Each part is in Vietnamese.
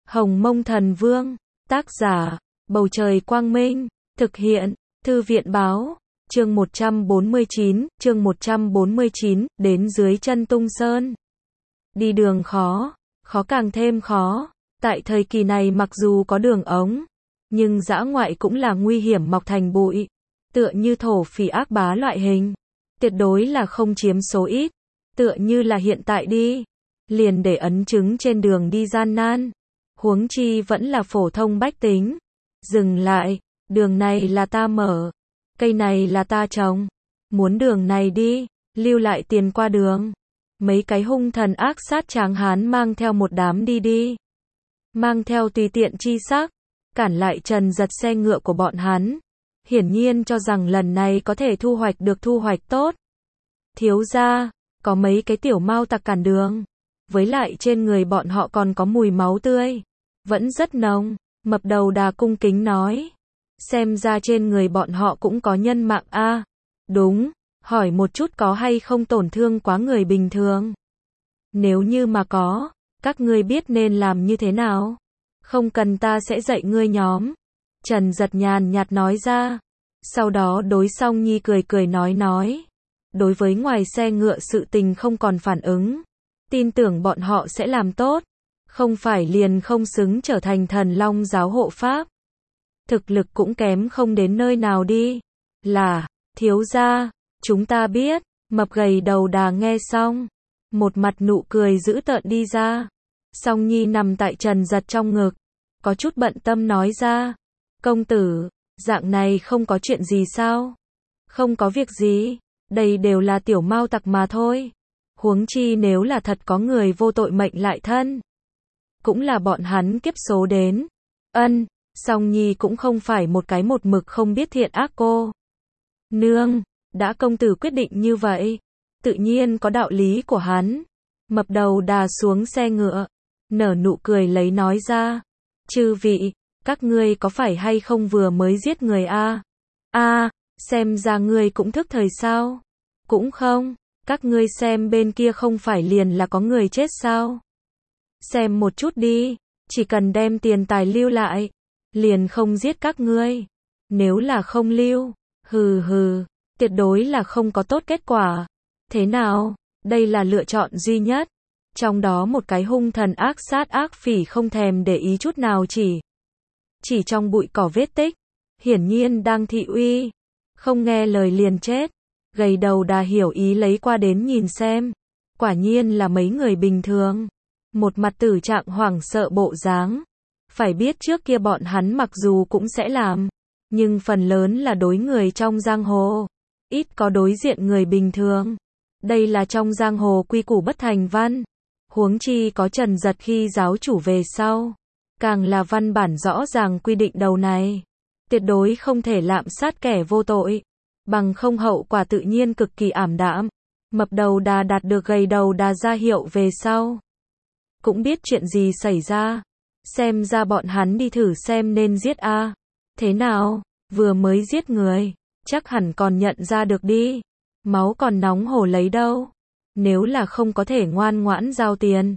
Hồng Mông Thần Vương, tác giả, Bầu Trời Quang Minh, thực hiện, Thư viện Báo, chương 149, đến dưới chân Tung Sơn. Đi đường khó, khó càng thêm khó, tại thời kỳ này mặc dù có đường ống, nhưng dã ngoại cũng là nguy hiểm mọc thành bụi, tựa như thổ phỉ ác bá loại hình, tuyệt đối là không chiếm số ít, tựa như là hiện tại đi, liền để ấn chứng trên đường đi gian nan, huống chi vẫn là phổ thông bách tính. Dừng lại, đường này là ta mở, cây này là ta trồng, muốn đường này đi, lưu lại tiền qua đường. Mấy cái hung thần ác sát tráng hán mang theo một đám đi, mang theo tùy tiện chi sắc, cản lại Trần Giật xe ngựa của bọn hắn, hiển nhiên cho rằng lần này có thể thu hoạch được thu hoạch tốt. Thiếu gia, có mấy cái tiểu mao tặc cản đường, với lại trên người bọn họ còn có mùi máu tươi, vẫn rất nồng. Mập Đầu Đà cung kính nói, xem ra trên người bọn họ cũng có nhân mạng a. Đúng, hỏi một chút có hay không tổn thương quá người bình thường. Nếu như mà có, các ngươi biết nên làm như thế nào? Không cần ta sẽ dạy ngươi nhóm. Trần Giật nhàn nhạt nói ra. Sau đó đối Song Nhi cười cười nói. Đối với ngoài xe ngựa sự tình không còn phản ứng. Tin tưởng bọn họ sẽ làm tốt. Không phải liền không xứng trở thành Thần Long giáo hộ pháp. Thực lực cũng kém không đến nơi nào đi. Là, thiếu gia, chúng ta biết. Mập gầy Đầu Đà nghe xong, một mặt nụ cười dữ tợn đi ra. Song Nhi nằm tại Trần Giật trong ngực, có chút bận tâm nói ra. Công tử, dạng này không có chuyện gì sao? Không có việc gì, đây đều là tiểu mao tặc mà thôi. Huống chi nếu là thật có người vô tội mệnh lại thân, cũng là bọn hắn kiếp số đến. Ân, Song Nhi cũng không phải một cái một mực không biết thiện ác cô. Nương, đã công tử quyết định như vậy, tự nhiên có đạo lý của hắn. Mập Đầu Đà xuống xe ngựa, nở nụ cười lấy nói ra. Chư vị, các ngươi có phải hay không vừa mới giết người a? Xem ra ngươi cũng thức thời sao? Cũng không, các ngươi xem bên kia không phải liền là có người chết sao? Xem một chút đi, chỉ cần đem tiền tài lưu lại, liền không giết các ngươi. Nếu là không lưu, tuyệt đối là không có tốt kết quả. Thế nào, đây là lựa chọn duy nhất. Trong đó một cái hung thần ác sát ác phỉ không thèm để ý chút nào chỉ trong bụi cỏ vết tích, hiển nhiên đang thị uy, không nghe lời liền chết. Gầy Đầu Đà hiểu ý lấy qua đến nhìn xem, quả nhiên là mấy người bình thường, một mặt tử trạng hoảng sợ bộ dáng. Phải biết trước kia bọn hắn mặc dù cũng sẽ làm, nhưng phần lớn là đối người trong giang hồ, ít có đối diện người bình thường. Đây là trong giang hồ quy củ bất thành văn. Huống chi có Trần Giật khi giáo chủ về sau, càng là văn bản rõ ràng quy định đầu này, tuyệt đối không thể lạm sát kẻ vô tội, bằng không hậu quả tự nhiên cực kỳ ảm đạm. Mập Đầu Đà đạt được Gầy Đầu Đà ra hiệu về sau, cũng biết chuyện gì xảy ra, xem ra bọn hắn đi thử xem nên giết a. Thế nào, vừa mới giết người, chắc hẳn còn nhận ra được đi, máu còn nóng hổ lấy đâu. Nếu là không có thể ngoan ngoãn giao tiền,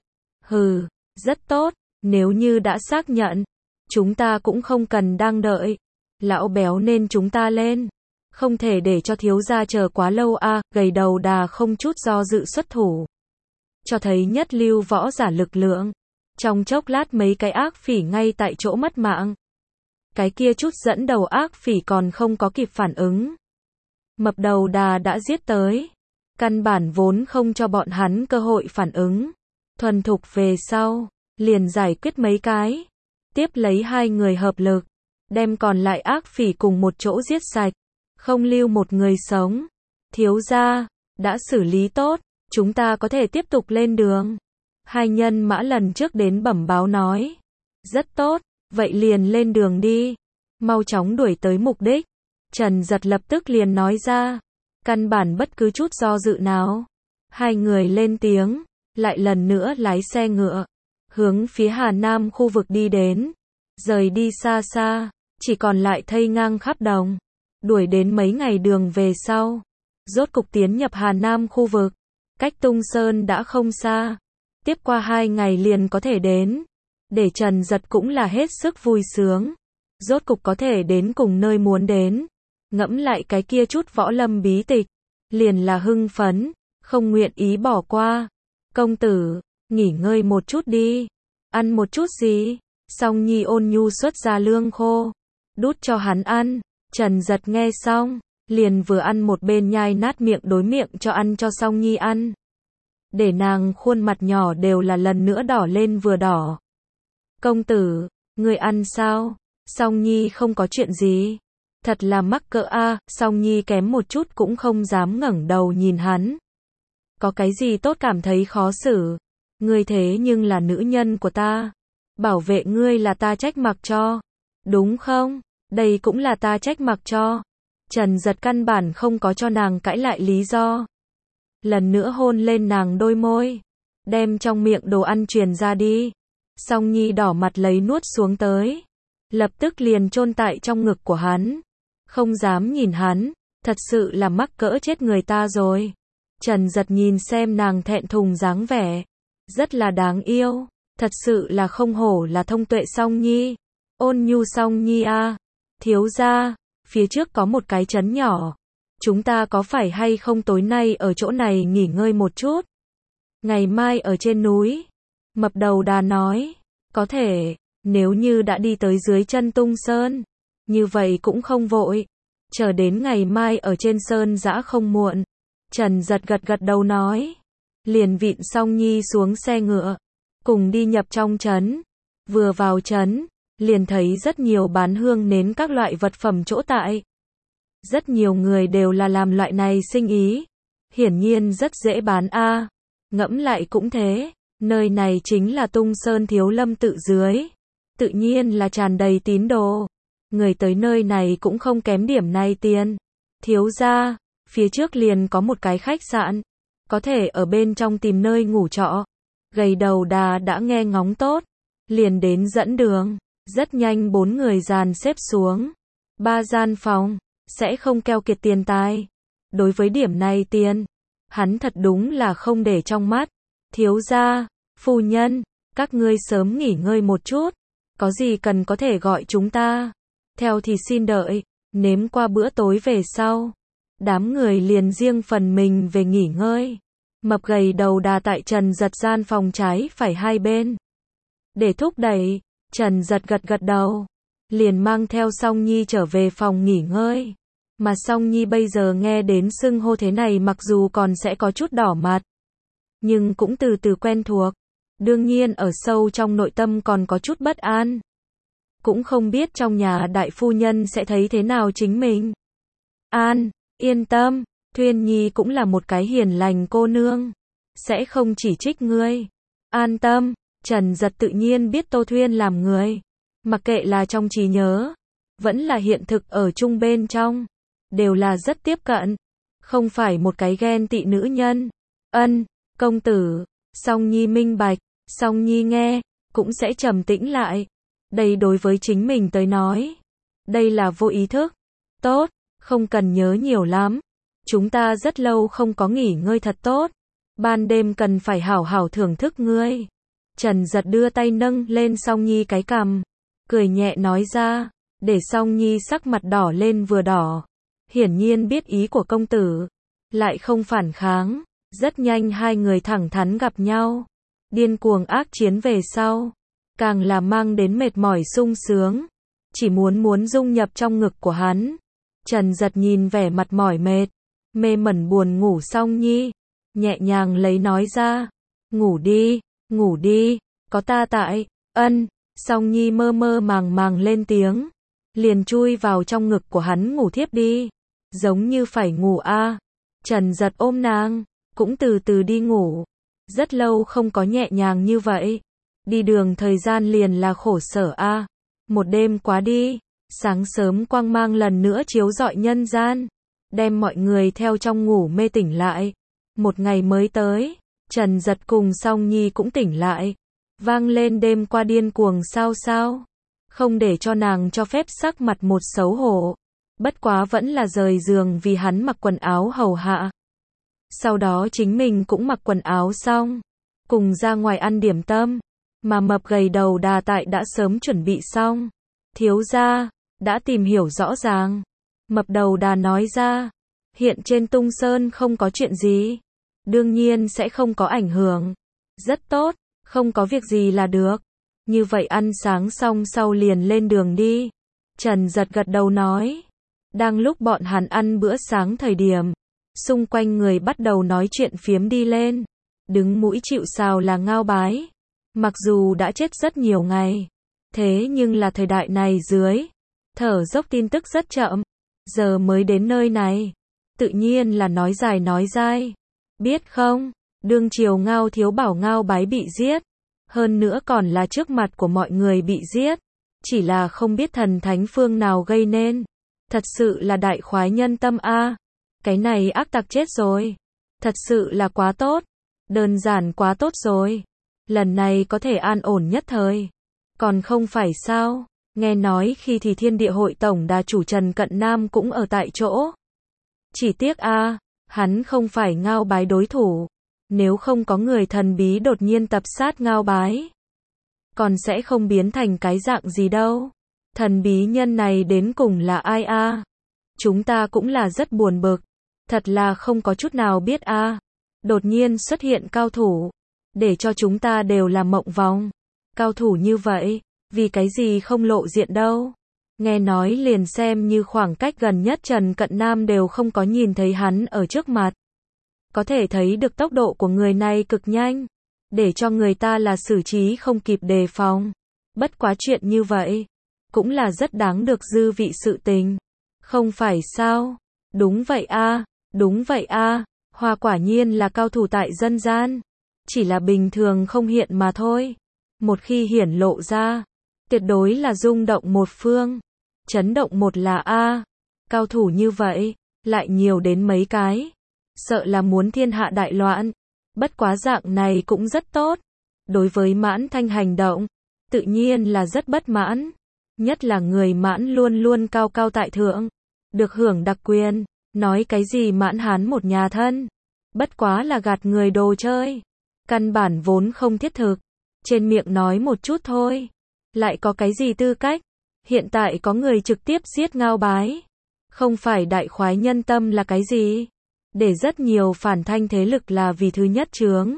rất tốt, nếu như đã xác nhận, chúng ta cũng không cần đang đợi. Lão béo nên chúng ta lên, không thể để cho thiếu gia chờ quá lâu a. Gầy Đầu Đà không chút do dự xuất thủ, cho thấy nhất lưu võ giả lực lượng. Trong chốc lát mấy cái ác phỉ ngay tại chỗ mất mạng. Cái kia chút dẫn đầu ác phỉ còn không có kịp phản ứng, Mập Đầu Đà đã giết tới. Căn bản vốn không cho bọn hắn cơ hội phản ứng. Thuần thục về sau, liền giải quyết mấy cái. Tiếp lấy hai người hợp lực, đem còn lại ác phỉ cùng một chỗ giết sạch, không lưu một người sống. Thiếu gia, đã xử lý tốt, chúng ta có thể tiếp tục lên đường. Hai nhân mã lần trước đến bẩm báo nói. Rất tốt, vậy liền lên đường đi. Mau chóng đuổi tới mục đích. Trần Giật lập tức liền nói ra. Căn bản bất cứ chút do dự nào. Hai người lên tiếng, lại lần nữa lái xe ngựa, hướng phía Hà Nam khu vực đi đến. Rời đi xa xa, chỉ còn lại thây ngang khắp đồng. Đuổi đến mấy ngày đường về sau, rốt cục tiến nhập Hà Nam khu vực. Cách Tung Sơn đã không xa, tiếp qua 2 ngày liền có thể đến. để Trần Giật cũng là hết sức vui sướng. Rốt cục có thể đến cùng nơi muốn đến. Ngẫm lại cái kia chút võ lâm bí tịch, liền là hưng phấn, không nguyện ý bỏ qua. Công tử, nghỉ ngơi một chút đi. Ăn một chút gì? Song Nhi ôn nhu xuất ra lương khô, đút cho hắn ăn. Trần Giật nghe xong, liền vừa ăn một bên nhai nát miệng đối miệng cho ăn cho Song Nhi ăn. Để nàng khuôn mặt nhỏ đều là lần nữa đỏ lên vừa đỏ. Công tử, người ăn sao? Song Nhi không có chuyện gì. Thật là mắc cỡ a. Song Nhi kém một chút cũng không dám ngẩng đầu nhìn hắn. Có cái gì tốt cảm thấy khó xử? Ngươi thế nhưng là nữ nhân của ta. Bảo vệ ngươi là ta trách mặc cho. Đúng không? Đây cũng là ta trách mặc cho. Trần Giật căn bản không có cho nàng cãi lại lý do. Lần nữa hôn lên nàng đôi môi. Đem trong miệng đồ ăn truyền ra đi. Song Nhi đỏ mặt lấy nuốt xuống tới. Lập tức liền chôn tại trong ngực của hắn. Không dám nhìn hắn. Thật sự là mắc cỡ chết người ta rồi. Trần Giật nhìn xem nàng thẹn thùng dáng vẻ. Rất là đáng yêu. Thật sự là không hổ là thông tuệ Song Nhi. Ôn nhu Song Nhi a. Thiếu gia, phía trước có một cái trấn nhỏ. Chúng ta có phải hay không tối nay ở chỗ này nghỉ ngơi một chút? Ngày mai ở trên núi. Mập đầu đà nói. Có thể, nếu như đã đi tới dưới chân Tung Sơn. Như vậy cũng không vội. Chờ đến ngày mai ở trên sơn dã không muộn. Trần Giật gật đầu nói. Liền vịn Song Nhi xuống xe ngựa. Cùng đi nhập trong trấn. Vừa vào trấn, liền thấy rất nhiều bán hương nến các loại vật phẩm chỗ tại. Rất nhiều người đều là làm loại này sinh ý. Hiển nhiên rất dễ bán a. Ngẫm lại cũng thế. Nơi này chính là Tung Sơn Thiếu Lâm tự dưới. Tự nhiên là tràn đầy tín đồ. Người tới nơi này cũng không kém điểm này tiền. Thiếu gia, phía trước liền có một cái khách sạn. Có thể ở bên trong tìm nơi ngủ trọ. Gầy đầu đà đã nghe ngóng tốt. Liền đến dẫn đường. Rất nhanh 4 người dàn xếp xuống. 3 gian phòng. Sẽ không keo kiệt tiền tài. Đối với điểm này tiền. Hắn thật đúng là không để trong mắt. Thiếu gia, phu nhân, các ngươi sớm nghỉ ngơi một chút. Có gì cần có thể gọi chúng ta. Theo thì xin đợi. Nếm qua bữa tối về sau. Đám người liền riêng phần mình về nghỉ ngơi. Mập gầy đầu đà tại Trần Giật gian phòng trái phải hai bên. Để thúc đẩy, Trần Giật gật đầu. Liền mang theo Song Nhi trở về phòng nghỉ ngơi. Mà Song Nhi bây giờ nghe đến xưng hô thế này mặc dù còn sẽ có chút đỏ mặt. Nhưng cũng từ từ quen thuộc. Đương nhiên ở sâu trong nội tâm còn có chút bất an. Cũng không biết trong nhà đại phu nhân sẽ thấy thế nào chính mình. An, yên tâm, Thuyên Nhi cũng là một cái hiền lành cô nương. Sẽ không chỉ trích ngươi. An tâm, Trần Giật tự nhiên biết Tô Thuyên làm người. Mặc kệ là trong trí nhớ, vẫn là hiện thực ở chung bên trong. Đều là rất tiếp cận. Không phải một cái ghen tị nữ nhân. Ân, công tử, Song Nhi minh bạch. Song Nhi nghe, cũng sẽ trầm tĩnh lại. Đây đối với chính mình tới nói. Đây là vô ý thức. Tốt, không cần nhớ nhiều lắm. Chúng ta rất lâu không có nghỉ ngơi thật tốt. Ban đêm cần phải hảo hảo thưởng thức ngươi. Trần Giật đưa tay nâng lên Song Nhi cái cằm. Cười nhẹ nói ra. Để Song Nhi sắc mặt đỏ lên vừa đỏ. Hiển nhiên biết ý của công tử. Lại không phản kháng. Rất nhanh hai người thẳng thắn gặp nhau. Điên cuồng ác chiến về sau. Càng là mang đến mệt mỏi sung sướng. Chỉ muốn dung nhập trong ngực của hắn. Trần Giật nhìn vẻ mặt mỏi mệt. Mê mẩn buồn ngủ Song Nhi. Nhẹ nhàng lấy nói ra. Ngủ đi, có ta tại. Ân, Song Nhi mơ mơ màng lên tiếng. Liền chui vào trong ngực của hắn ngủ thiếp đi. Giống như phải ngủ a. Trần Giật ôm nàng. Cũng từ từ đi ngủ. Rất lâu không có nhẹ nhàng như vậy. Đi đường thời gian liền là khổ sở a. Một đêm quá đi. Sáng sớm quang mang lần nữa chiếu rọi nhân gian. Đem mọi người theo trong ngủ mê tỉnh lại. Một ngày mới tới. Trần Giật cùng Song Nhi cũng tỉnh lại. Vang lên đêm qua điên cuồng sao. Không để cho nàng cho phép sắc mặt một xấu hổ. Bất quá vẫn là rời giường vì hắn mặc quần áo hầu hạ. Sau đó chính mình cũng mặc quần áo xong. Cùng ra ngoài ăn điểm tâm. Mà mập gầy đầu đà tại đã sớm chuẩn bị xong. Thiếu gia, đã tìm hiểu rõ ràng. Mập đầu đà nói ra, hiện trên Tung Sơn không có chuyện gì. Đương nhiên sẽ không có ảnh hưởng. Rất tốt, không có việc gì là được. Như vậy ăn sáng xong sau liền lên đường đi. Trần Giật gật đầu nói. Đang lúc bọn hắn ăn bữa sáng thời điểm, xung quanh người bắt đầu nói chuyện phiếm đi lên. Đứng mũi chịu sào là Ngao Bái. Mặc dù đã chết rất nhiều ngày, thế nhưng là thời đại này dưới, thở dốc tin tức rất chậm. Giờ mới đến nơi này, tự nhiên là nói dài nói dai. Biết không, đương triều Ngao thiếu bảo Ngao Bái bị giết. Hơn nữa còn là trước mặt của mọi người bị giết. Chỉ là không biết thần thánh phương nào gây nên. Thật sự là đại khoái nhân tâm a. Cái này ác tặc chết rồi. Thật sự là quá tốt. Đơn giản quá tốt rồi. Lần này có thể an ổn nhất thời. Còn không phải sao? Nghe nói khi thì Thiên Địa Hội tổng đà chủ Trần Cận Nam cũng ở tại chỗ. Chỉ tiếc a, hắn không phải Ngao Bái đối thủ. Nếu không có người thần bí đột nhiên tập sát Ngao Bái, còn sẽ không biến thành cái dạng gì đâu. Thần bí nhân này đến cùng là ai a? Chúng ta cũng là rất buồn bực. Thật là không có chút nào biết a. Đột nhiên xuất hiện cao thủ, để cho chúng ta đều là mộng vòng. Cao thủ như vậy, vì cái gì không lộ diện đâu. Nghe nói liền xem như khoảng cách gần nhất Trần Cận Nam đều không có nhìn thấy hắn ở trước mặt. Có thể thấy được tốc độ của người này cực nhanh, để cho người ta là xử trí không kịp đề phòng. Bất quá chuyện như vậy, cũng là rất đáng được dư vị sự tình. Không phải sao? Đúng vậy a, đúng vậy a, Hoa quả nhiên là cao thủ tại dân gian. Chỉ là bình thường không hiện mà thôi. Một khi hiển lộ ra, tuyệt đối là rung động một phương. Chấn động một là a, cao thủ như vậy, lại nhiều đến mấy cái. Sợ là muốn thiên hạ đại loạn. Bất quá dạng này cũng rất tốt. Đối với Mãn Thanh hành động, tự nhiên là rất bất mãn. Nhất là người Mãn luôn luôn cao cao tại thượng, được hưởng đặc quyền, nói cái gì Mãn Hán một nhà thân. Bất quá là gạt người đồ chơi. Căn bản vốn không thiết thực. Trên miệng nói một chút thôi. Lại có cái gì tư cách. Hiện tại có người trực tiếp giết Ngao Bái. Không phải đại khoái nhân tâm là cái gì. Để rất nhiều phản thanh thế lực là vì thứ nhất chướng.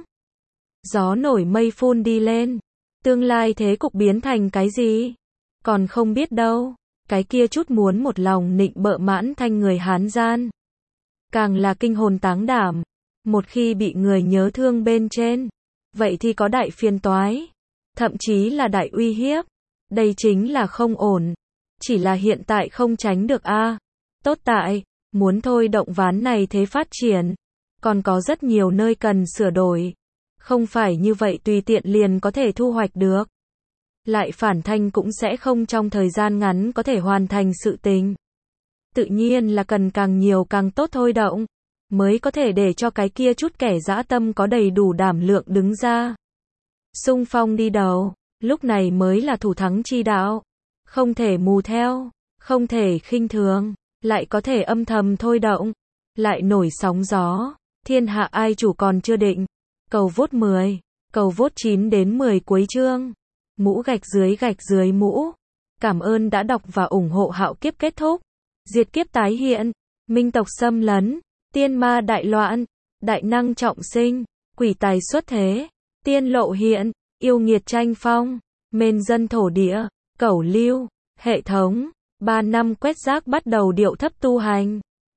Gió nổi mây phun đi lên. Tương lai thế cục biến thành cái gì? Còn không biết đâu. Cái kia chút muốn một lòng nịnh bợ Mãn Thanh người Hán gian. Càng là kinh hồn táng đảm. Một khi bị người nhớ thương bên trên, vậy thì có đại phiền toái. Thậm chí là đại uy hiếp. Đây chính là không ổn. Chỉ là hiện tại không tránh được a. Tốt tại, muốn thôi động ván này thế phát triển. Còn có rất nhiều nơi cần sửa đổi. Không phải như vậy tùy tiện liền có thể thu hoạch được. Lại phản thanh cũng sẽ không trong thời gian ngắn có thể hoàn thành sự tình. Tự nhiên là cần càng nhiều càng tốt thôi động. Mới có thể để cho cái kia chút kẻ dã tâm có đầy đủ đảm lượng đứng ra. Xung phong đi đầu, lúc này mới là thủ thắng chi đạo. Không thể mù theo, không thể khinh thường, lại có thể âm thầm thôi động. Lại nổi sóng gió, thiên hạ ai chủ còn chưa định. Cầu vote 10, cầu vote 9 đến 10 cuối chương. Mũ gạch dưới mũ. Cảm ơn đã đọc và ủng hộ Hạo Kiếp kết thúc. Diệt kiếp tái hiện, minh tộc xâm lấn, tiên ma đại loạn, đại năng trọng sinh, quỷ tài xuất thế, tiên lộ hiện, yêu nghiệt tranh phong, mên dân thổ địa, cẩu lưu, hệ thống, 3 năm quét rác bắt đầu điệu thấp tu hành.